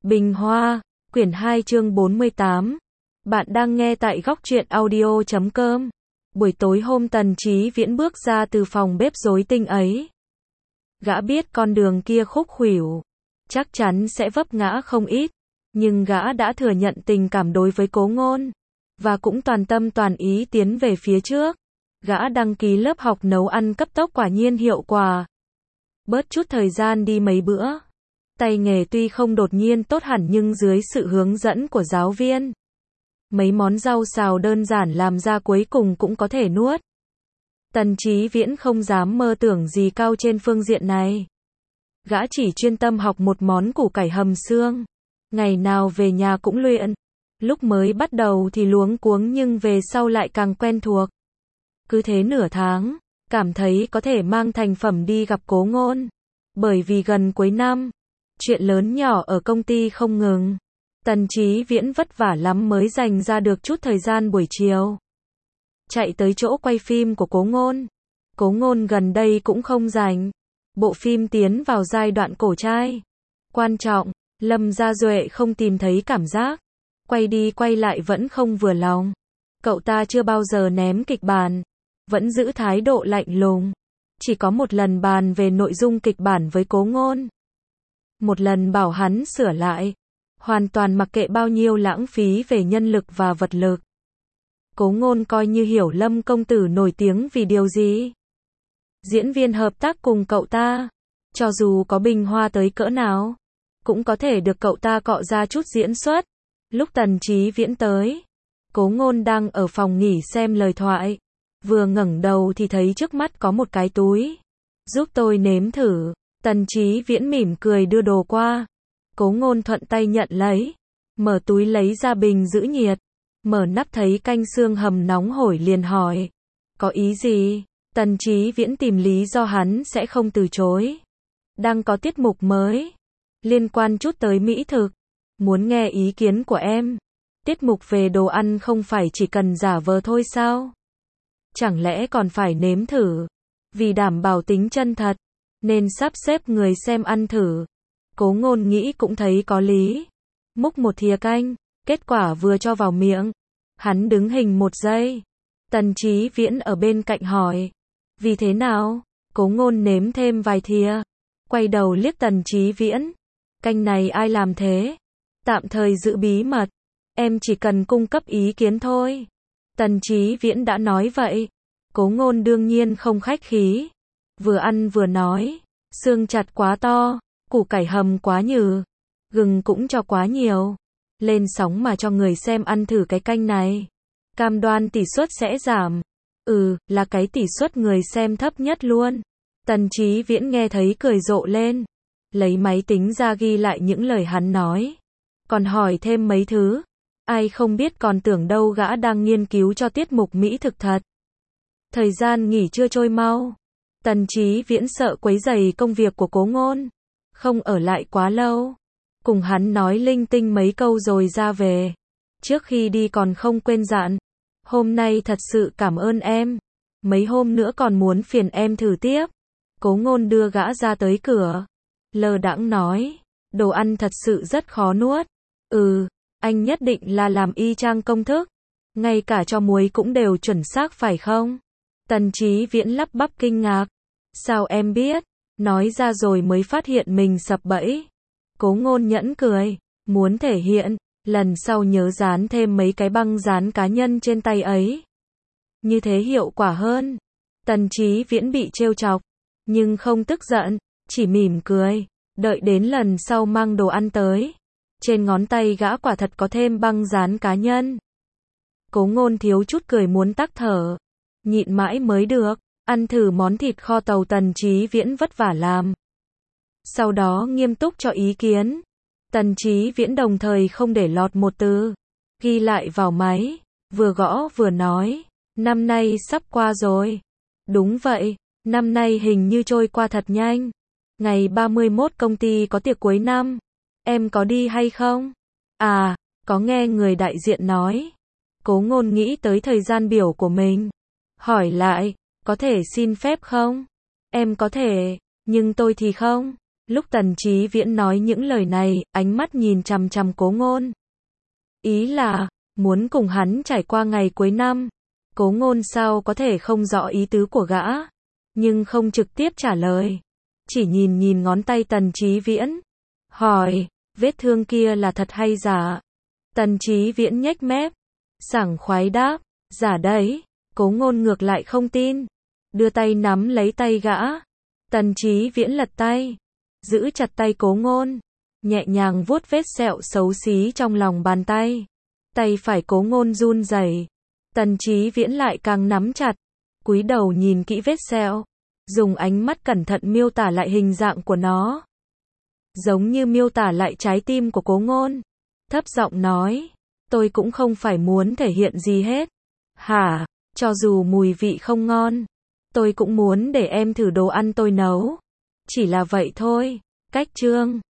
Bình Hoa, quyển 2 chương 48. Bạn đang nghe tại góc truyện audio.com. Buổi tối hôm Tần Chí Viễn bước ra từ phòng bếp rối tinh ấy. Gã biết con đường kia khúc khuỷu, chắc chắn sẽ vấp ngã không ít, nhưng gã đã thừa nhận tình cảm đối với Cố Ngôn, và cũng toàn tâm toàn ý tiến về phía trước. Gã đăng ký lớp học nấu ăn cấp tốc quả nhiên hiệu quả. Bớt chút thời gian đi mấy bữa. Tay nghề tuy không đột nhiên tốt hẳn nhưng dưới sự hướng dẫn của giáo viên, mấy món rau xào đơn giản làm ra cuối cùng cũng có thể nuốt. Tần Chí Viễn không dám mơ tưởng gì cao trên phương diện này. Gã chỉ chuyên tâm học một món củ cải hầm xương. Ngày nào về nhà cũng luyện. Lúc mới bắt đầu thì luống cuống nhưng về sau lại càng quen thuộc. Cứ thế nửa tháng, cảm thấy có thể mang thành phẩm đi gặp Cố Ngôn. Bởi vì gần cuối năm, chuyện lớn nhỏ ở công ty không ngừng. Tần Chí Viễn vất vả lắm mới dành ra được chút thời gian buổi chiều. Chạy tới chỗ quay phim của Cố Ngôn. Cố Ngôn gần đây cũng không rảnh. Bộ phim tiến vào giai đoạn cổ trai. Quan trọng, Lâm Gia Duệ không tìm thấy cảm giác. Quay đi quay lại vẫn không vừa lòng. Cậu ta chưa bao giờ ném kịch bản. Vẫn giữ thái độ lạnh lùng. Chỉ có một lần bàn về nội dung kịch bản với Cố Ngôn. Một lần bảo hắn sửa lại. Hoàn toàn mặc kệ bao nhiêu lãng phí về nhân lực và vật lực. Cố Ngôn coi như hiểu Lâm công tử nổi tiếng vì điều gì. Diễn viên hợp tác cùng cậu ta, cho dù có bình hoa tới cỡ nào, cũng có thể được cậu ta cọ ra chút diễn xuất. Lúc Tần Chí Viễn tới, Cố Ngôn đang ở phòng nghỉ xem lời thoại. Vừa ngẩng đầu thì thấy trước mắt có một cái túi. Giúp tôi nếm thử. Tần Chí Viễn mỉm cười đưa đồ qua. Cố Ngôn thuận tay nhận lấy. Mở túi lấy ra bình giữ nhiệt. Mở nắp thấy canh xương hầm nóng hổi liền hỏi. Có ý gì? Tần Chí Viễn tìm lý do hắn sẽ không từ chối. Đang có tiết mục mới. Liên quan chút tới mỹ thực. Muốn nghe ý kiến của em. Tiết mục về đồ ăn không phải chỉ cần giả vờ thôi sao? Chẳng lẽ còn phải nếm thử? Vì đảm bảo tính chân thật, nên sắp xếp người xem ăn thử. Cố Ngôn nghĩ cũng thấy có lý. Múc một thìa canh, kết quả vừa cho vào miệng. Hắn đứng hình một giây. Tần Chí Viễn ở bên cạnh hỏi. Vì thế nào? Cố Ngôn nếm thêm vài thìa. Quay đầu liếc Tần Chí Viễn. Canh này ai làm thế? Tạm thời giữ bí mật. Em chỉ cần cung cấp ý kiến thôi. Tần Chí Viễn đã nói vậy. Cố Ngôn đương nhiên không khách khí. Vừa ăn vừa nói. Xương chặt quá to. Củ cải hầm quá nhừ. Gừng cũng cho quá nhiều. Lên sóng mà cho người xem ăn thử cái canh này. Cam đoan tỷ suất sẽ giảm. Là cái tỷ suất người xem thấp nhất luôn. Tần Chí Viễn nghe thấy cười rộ lên. Lấy máy tính ra ghi lại những lời hắn nói. Còn hỏi thêm mấy thứ. Ai không biết còn tưởng đâu gã đang nghiên cứu cho tiết mục mỹ thực thật. Thời gian nghỉ trưa trôi mau. Tần Chí Viễn sợ quấy rầy công việc của Cố Ngôn. Không ở lại quá lâu. Cùng hắn nói linh tinh mấy câu rồi ra về. Trước khi đi còn không quên dặn. Hôm nay thật sự cảm ơn em. Mấy hôm nữa còn muốn phiền em thử tiếp. Cố Ngôn đưa gã ra tới cửa. Lơ đãng nói. Đồ ăn thật sự rất khó nuốt. Anh nhất định là làm y chang công thức. Ngay cả cho muối cũng đều chuẩn xác phải không? Tần Chí Viễn lắp bắp kinh ngạc. Sao em biết? Nói ra rồi mới phát hiện mình sập bẫy. Cố Ngôn nhẫn cười. Muốn thể hiện. Lần sau nhớ dán thêm mấy cái băng dán cá nhân trên tay ấy. Như thế hiệu quả hơn. Tần Chí Viễn bị trêu chọc. Nhưng không tức giận. Chỉ mỉm cười. Đợi đến lần sau mang đồ ăn tới. Trên ngón tay gã quả thật có thêm băng dán cá nhân. Cố Ngôn thiếu chút cười muốn tắc thở. Nhịn mãi mới được. Ăn thử món thịt kho tàu Tần Chí Viễn vất vả làm. Sau đó nghiêm túc cho ý kiến. Tần Chí Viễn đồng thời không để lọt một từ. Ghi lại vào máy. Vừa gõ vừa nói. Năm nay sắp qua rồi. Đúng vậy. Năm nay hình như trôi qua thật nhanh. Ngày 31 công ty có tiệc cuối năm. Em có đi hay không? Có nghe người đại diện nói. Cố Ngôn nghĩ tới thời gian biểu của mình. Hỏi lại, có thể xin phép không? Em có thể, nhưng tôi thì không. Lúc Tần Chí Viễn nói những lời này, ánh mắt nhìn chằm chằm Cố Ngôn. Ý là, muốn cùng hắn trải qua ngày cuối năm. Cố Ngôn sao có thể không rõ ý tứ của gã, nhưng không trực tiếp trả lời. Chỉ nhìn ngón tay Tần Chí Viễn. Hỏi, vết thương kia là thật hay giả? Tần Chí Viễn nhếch mép, sảng khoái đáp, giả đấy. Cố Ngôn ngược lại không tin, đưa tay nắm lấy tay gã. Tần Chí Viễn lật tay, giữ chặt tay Cố Ngôn, nhẹ nhàng vuốt vết sẹo xấu xí trong lòng bàn tay. Tay phải Cố Ngôn run rẩy, Tần Chí Viễn lại càng nắm chặt, cúi đầu nhìn kỹ vết sẹo, dùng ánh mắt cẩn thận miêu tả lại hình dạng của nó, giống như miêu tả lại trái tim của Cố Ngôn. Thấp giọng nói, tôi cũng không phải muốn thể hiện gì hết. Hả, cho dù mùi vị không ngon, tôi cũng muốn để em thử đồ ăn tôi nấu. Chỉ là vậy thôi. Cách chương